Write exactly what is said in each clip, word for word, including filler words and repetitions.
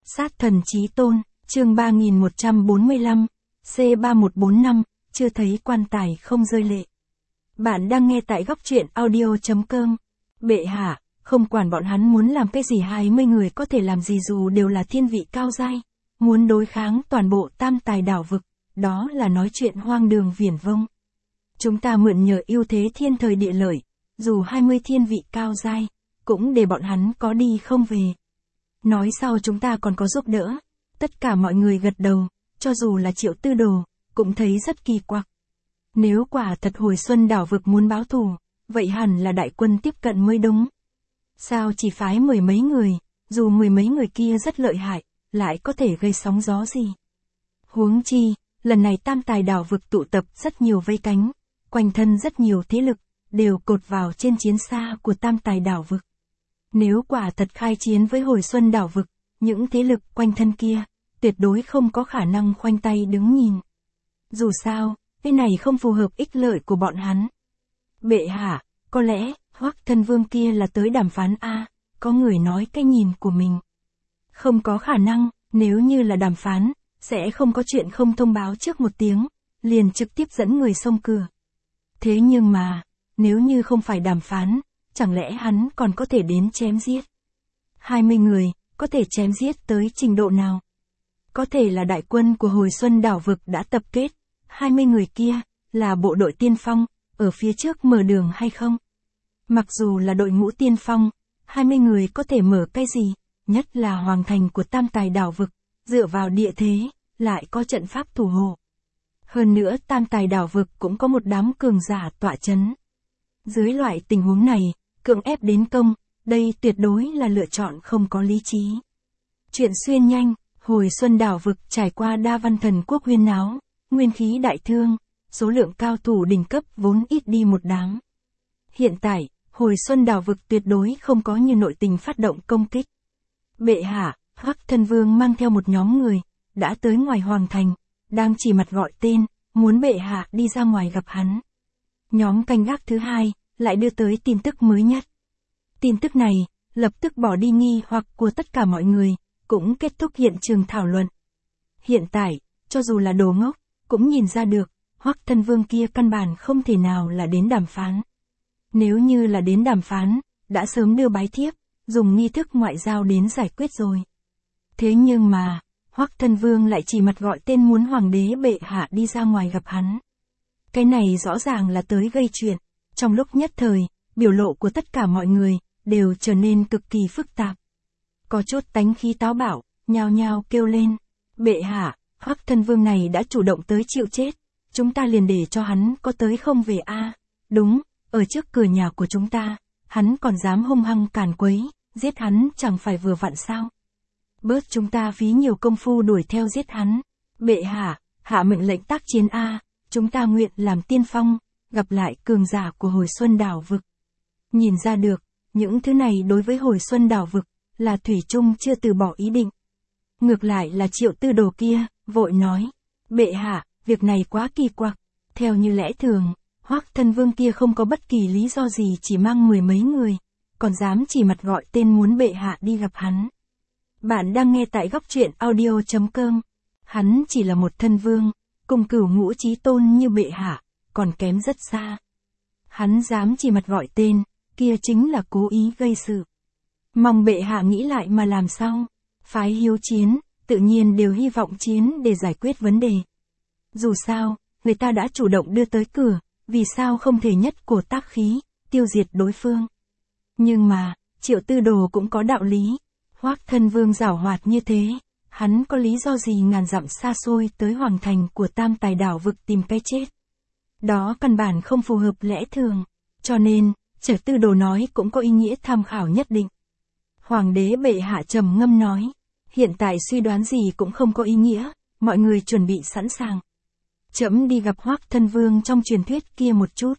Sát thần chí tôn, chương ba nghìn một trăm bốn mươi lăm, C ba một bốn năm, chưa thấy quan tài không rơi lệ. Bạn đang nghe tại góc truyện audio chấm com. Bệ hạ, không quản bọn hắn muốn làm cái gì hai mươi người có thể làm gì dù đều là thiên vị cao giai, muốn đối kháng toàn bộ tam tài đảo vực, đó là nói chuyện hoang đường viển vông. Chúng ta mượn nhờ ưu thế thiên thời địa lợi, dù hai mươi thiên vị cao giai, cũng để bọn hắn có đi không về. Nói sau chúng ta còn có giúp đỡ. Tất cả mọi người gật đầu, cho dù là Triệu Tư Đồ, cũng thấy rất kỳ quặc. Nếu quả thật hồi xuân đảo vực muốn báo thù, vậy hẳn là đại quân tiếp cận mới đúng. Sao chỉ phái mười mấy người, dù mười mấy người kia rất lợi hại, lại có thể gây sóng gió gì? Huống chi, lần này tam tài đảo vực tụ tập rất nhiều vây cánh, quanh thân rất nhiều thế lực, đều cột vào trên chiến xa của tam tài đảo vực. Nếu quả thật khai chiến với hồi xuân đảo vực, những thế lực quanh thân kia, tuyệt đối không có khả năng khoanh tay đứng nhìn. Dù sao, cái này không phù hợp ích lợi của bọn hắn. Bệ hạ, có lẽ, Hoắc thân vương kia là tới đàm phán a, có người nói cái nhìn của mình. Không có khả năng, nếu như là đàm phán, sẽ không có chuyện không thông báo trước một tiếng, liền trực tiếp dẫn người xông cửa. Thế nhưng mà, nếu như không phải đàm phán, chẳng lẽ hắn còn có thể đến chém giết? hai mươi người, có thể chém giết tới trình độ nào? Có thể là đại quân của hồi xuân đảo vực đã tập kết, hai mươi người kia, là bộ đội tiên phong, ở phía trước mở đường hay không? Mặc dù là đội ngũ tiên phong, hai mươi người có thể mở cái gì, nhất là hoàng thành của tam tài đảo vực, dựa vào địa thế, lại có trận pháp thủ hộ. Hơn nữa tam tài đảo vực cũng có một đám cường giả tọa chấn. Dưới loại tình huống này, cưỡng ép đến công, đây tuyệt đối là lựa chọn không có lý trí. Chuyện xuyên nhanh, hồi xuân đảo vực trải qua đa văn thần quốc huyên náo, nguyên khí đại thương, số lượng cao thủ đỉnh cấp vốn ít đi một đám. Hiện tại, hồi xuân đảo vực tuyệt đối không có như nội tình phát động công kích. Bệ hạ, Hoắc thân vương mang theo một nhóm người, đã tới ngoài hoàng thành, đang chỉ mặt gọi tên, muốn bệ hạ đi ra ngoài gặp hắn. Nhóm canh gác thứ hai, lại đưa tới tin tức mới nhất. Tin tức này, lập tức bỏ đi nghi hoặc của tất cả mọi người, cũng kết thúc hiện trường thảo luận. Hiện tại, cho dù là đồ ngốc, cũng nhìn ra được, Hoắc thân vương kia căn bản không thể nào là đến đàm phán. Nếu như là đến đàm phán, đã sớm đưa bái thiếp, dùng nghi thức ngoại giao đến giải quyết rồi. Thế nhưng mà, Hoắc thân vương lại chỉ mặt gọi tên muốn hoàng đế bệ hạ đi ra ngoài gặp hắn. Cái này rõ ràng là tới gây chuyện. Trong lúc nhất thời, biểu lộ của tất cả mọi người, đều trở nên cực kỳ phức tạp. Có chút tánh khí táo bạo, nhao nhao kêu lên. Bệ hạ, Hoắc thân vương này đã chủ động tới chịu chết. Chúng ta liền để cho hắn có tới không về a à? Đúng, ở trước cửa nhà của chúng ta, hắn còn dám hung hăng càn quấy, giết hắn chẳng phải vừa vặn sao. Bớt chúng ta phí nhiều công phu đuổi theo giết hắn. Bệ hạ, hạ mệnh lệnh tác chiến a à? Chúng ta nguyện làm tiên phong, gặp lại cường giả của hồi xuân đảo vực. Nhìn ra được, những thứ này đối với hồi xuân đảo vực, là thủy chung chưa từ bỏ ý định. Ngược lại là Triệu Tư Đồ kia, vội nói. Bệ hạ, việc này quá kỳ quặc. Theo như lẽ thường, Hoắc thân vương kia không có bất kỳ lý do gì chỉ mang mười mấy người, còn dám chỉ mặt gọi tên muốn bệ hạ đi gặp hắn. Bạn đang nghe tại góc truyện audio chấm com. Hắn chỉ là một thân vương, cùng cửu ngũ chí tôn như bệ hạ, còn kém rất xa. Hắn dám chỉ mặt gọi tên, kia chính là cố ý gây sự. Mong bệ hạ nghĩ lại mà làm sao. Phái hiếu chiến, tự nhiên đều hy vọng chiến để giải quyết vấn đề. Dù sao, người ta đã chủ động đưa tới cửa, vì sao không thể nhất cổ tác khí, tiêu diệt đối phương. Nhưng mà, Triệu Tư Đồ cũng có đạo lý. Hoắc thân vương giảo hoạt như thế, hắn có lý do gì ngàn dặm xa xôi tới hoàng thành của tam tài đảo vực tìm cái chết. Đó căn bản không phù hợp lẽ thường, cho nên, Triệu Tư Đồ nói cũng có ý nghĩa tham khảo nhất định. Hoàng đế bệ hạ trầm ngâm nói, hiện tại suy đoán gì cũng không có ý nghĩa, mọi người chuẩn bị sẵn sàng. Trẫm đi gặp Hoắc thân vương trong truyền thuyết kia một chút.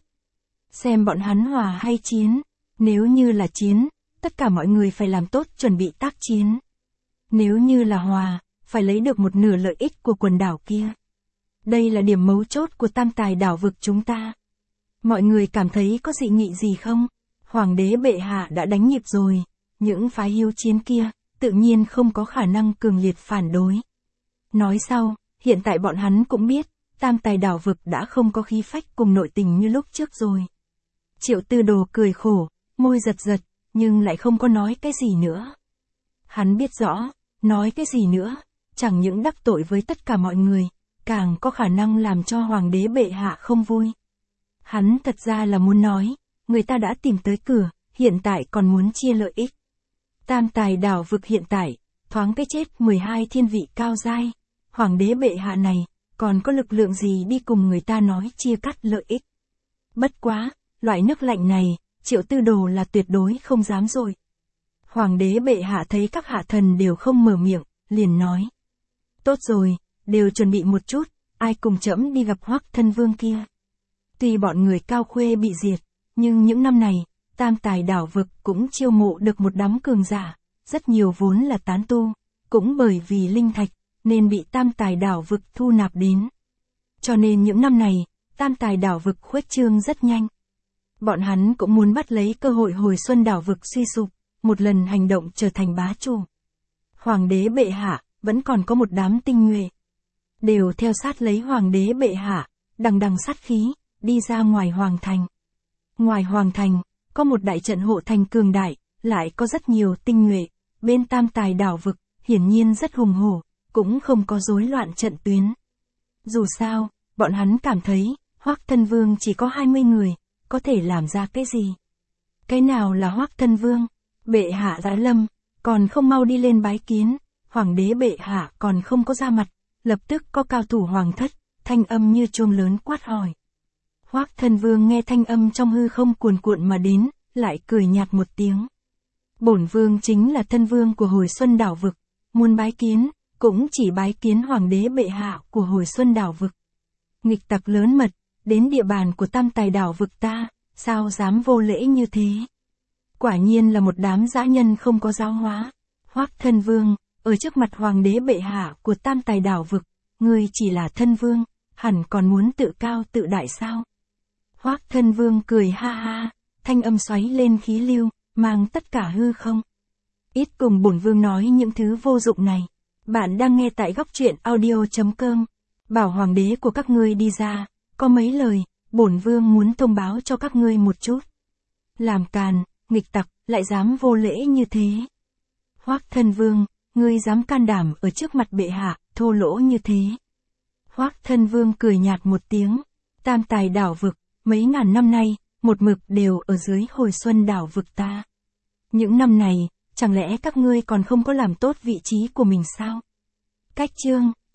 Xem bọn hắn hòa hay chiến, nếu như là chiến, tất cả mọi người phải làm tốt chuẩn bị tác chiến. Nếu như là hòa, phải lấy được một nửa lợi ích của quần đảo kia. Đây là điểm mấu chốt của tam tài đảo vực chúng ta. Mọi người cảm thấy có dị nghị gì không? Hoàng đế bệ hạ đã đánh nhịp rồi, những phái hiếu chiến kia, tự nhiên không có khả năng cường liệt phản đối. Nói sau, hiện tại bọn hắn cũng biết, tam tài đảo vực đã không có khí phách cùng nội tình như lúc trước rồi. Triệu Tư Đồ cười khổ, môi giật giật, nhưng lại không có nói cái gì nữa. Hắn biết rõ, nói cái gì nữa, chẳng những đắc tội với tất cả mọi người, càng có khả năng làm cho hoàng đế bệ hạ không vui. Hắn thật ra là muốn nói, người ta đã tìm tới cửa, hiện tại còn muốn chia lợi ích. Tam tài đảo vực hiện tại, thoáng cái chết mười hai thiên vị cao giai, hoàng đế bệ hạ này, còn có lực lượng gì đi cùng người ta nói chia cắt lợi ích. Bất quá, loại nước lạnh này, Triệu Tư Đồ là tuyệt đối không dám rồi. Hoàng đế bệ hạ thấy các hạ thần đều không mở miệng, liền nói. Tốt rồi, đều chuẩn bị một chút, ai cùng trẫm đi gặp Hoắc thân vương kia. Tuy bọn người Cao Khuê bị diệt, nhưng những năm này, tam tài đảo vực cũng chiêu mộ được một đám cường giả, rất nhiều vốn là tán tu, cũng bởi vì linh thạch, nên bị tam tài đảo vực thu nạp đến. Cho nên những năm này, tam tài đảo vực khuếch trương rất nhanh. Bọn hắn cũng muốn bắt lấy cơ hội hồi xuân đảo vực suy sụp, một lần hành động trở thành bá chủ. Hoàng đế bệ hạ, vẫn còn có một đám tinh nhuệ. Đều theo sát lấy hoàng đế bệ hạ, đằng đằng sát khí, đi ra ngoài hoàng thành. Ngoài hoàng thành, có một đại trận hộ thành cường đại, lại có rất nhiều tinh nhuệ, bên tam tài đảo vực, hiển nhiên rất hùng hổ, cũng không có rối loạn trận tuyến. Dù sao, bọn hắn cảm thấy, Hoắc thân vương chỉ có hai mươi người, có thể làm ra cái gì? Cái nào là Hoắc thân vương? Bệ hạ giá lâm, còn không mau đi lên bái kiến, hoàng đế bệ hạ còn không có ra mặt, lập tức có cao thủ hoàng thất, thanh âm như chuông lớn quát hỏi. Hoắc thân vương nghe thanh âm trong hư không cuồn cuộn mà đến, lại cười nhạt một tiếng. Bổn vương chính là thân vương của hồi xuân đảo vực, muốn bái kiến, cũng chỉ bái kiến hoàng đế bệ hạ của hồi xuân đảo vực. Nghịch tặc lớn mật, đến địa bàn của tam tài đảo vực ta, sao dám vô lễ như thế? Quả nhiên là một đám dã nhân không có giáo hóa. Hoắc thân vương, ở trước mặt hoàng đế bệ hạ của tam tài đảo vực, ngươi chỉ là thân vương, hẳn còn muốn tự cao tự đại sao? Hoắc thân vương cười ha ha, thanh âm xoáy lên khí lưu, mang tất cả hư không. Ít cùng bổn vương nói những thứ vô dụng này. Bạn đang nghe tại góc truyện audio chấm com. Bảo hoàng đế của các ngươi đi ra, có mấy lời, bổn vương muốn thông báo cho các ngươi một chút. Làm càn, nghịch tặc, lại dám vô lễ như thế. Hoắc thân vương, ngươi dám can đảm ở trước mặt bệ hạ, thô lỗ như thế. Hoắc thân vương cười nhạt một tiếng, tam tài đảo vực, mấy ngàn năm nay, một mực đều ở dưới hồi xuân đảo vực ta. Những năm này, chẳng lẽ các ngươi còn không có làm tốt vị trí của mình sao? Cách chương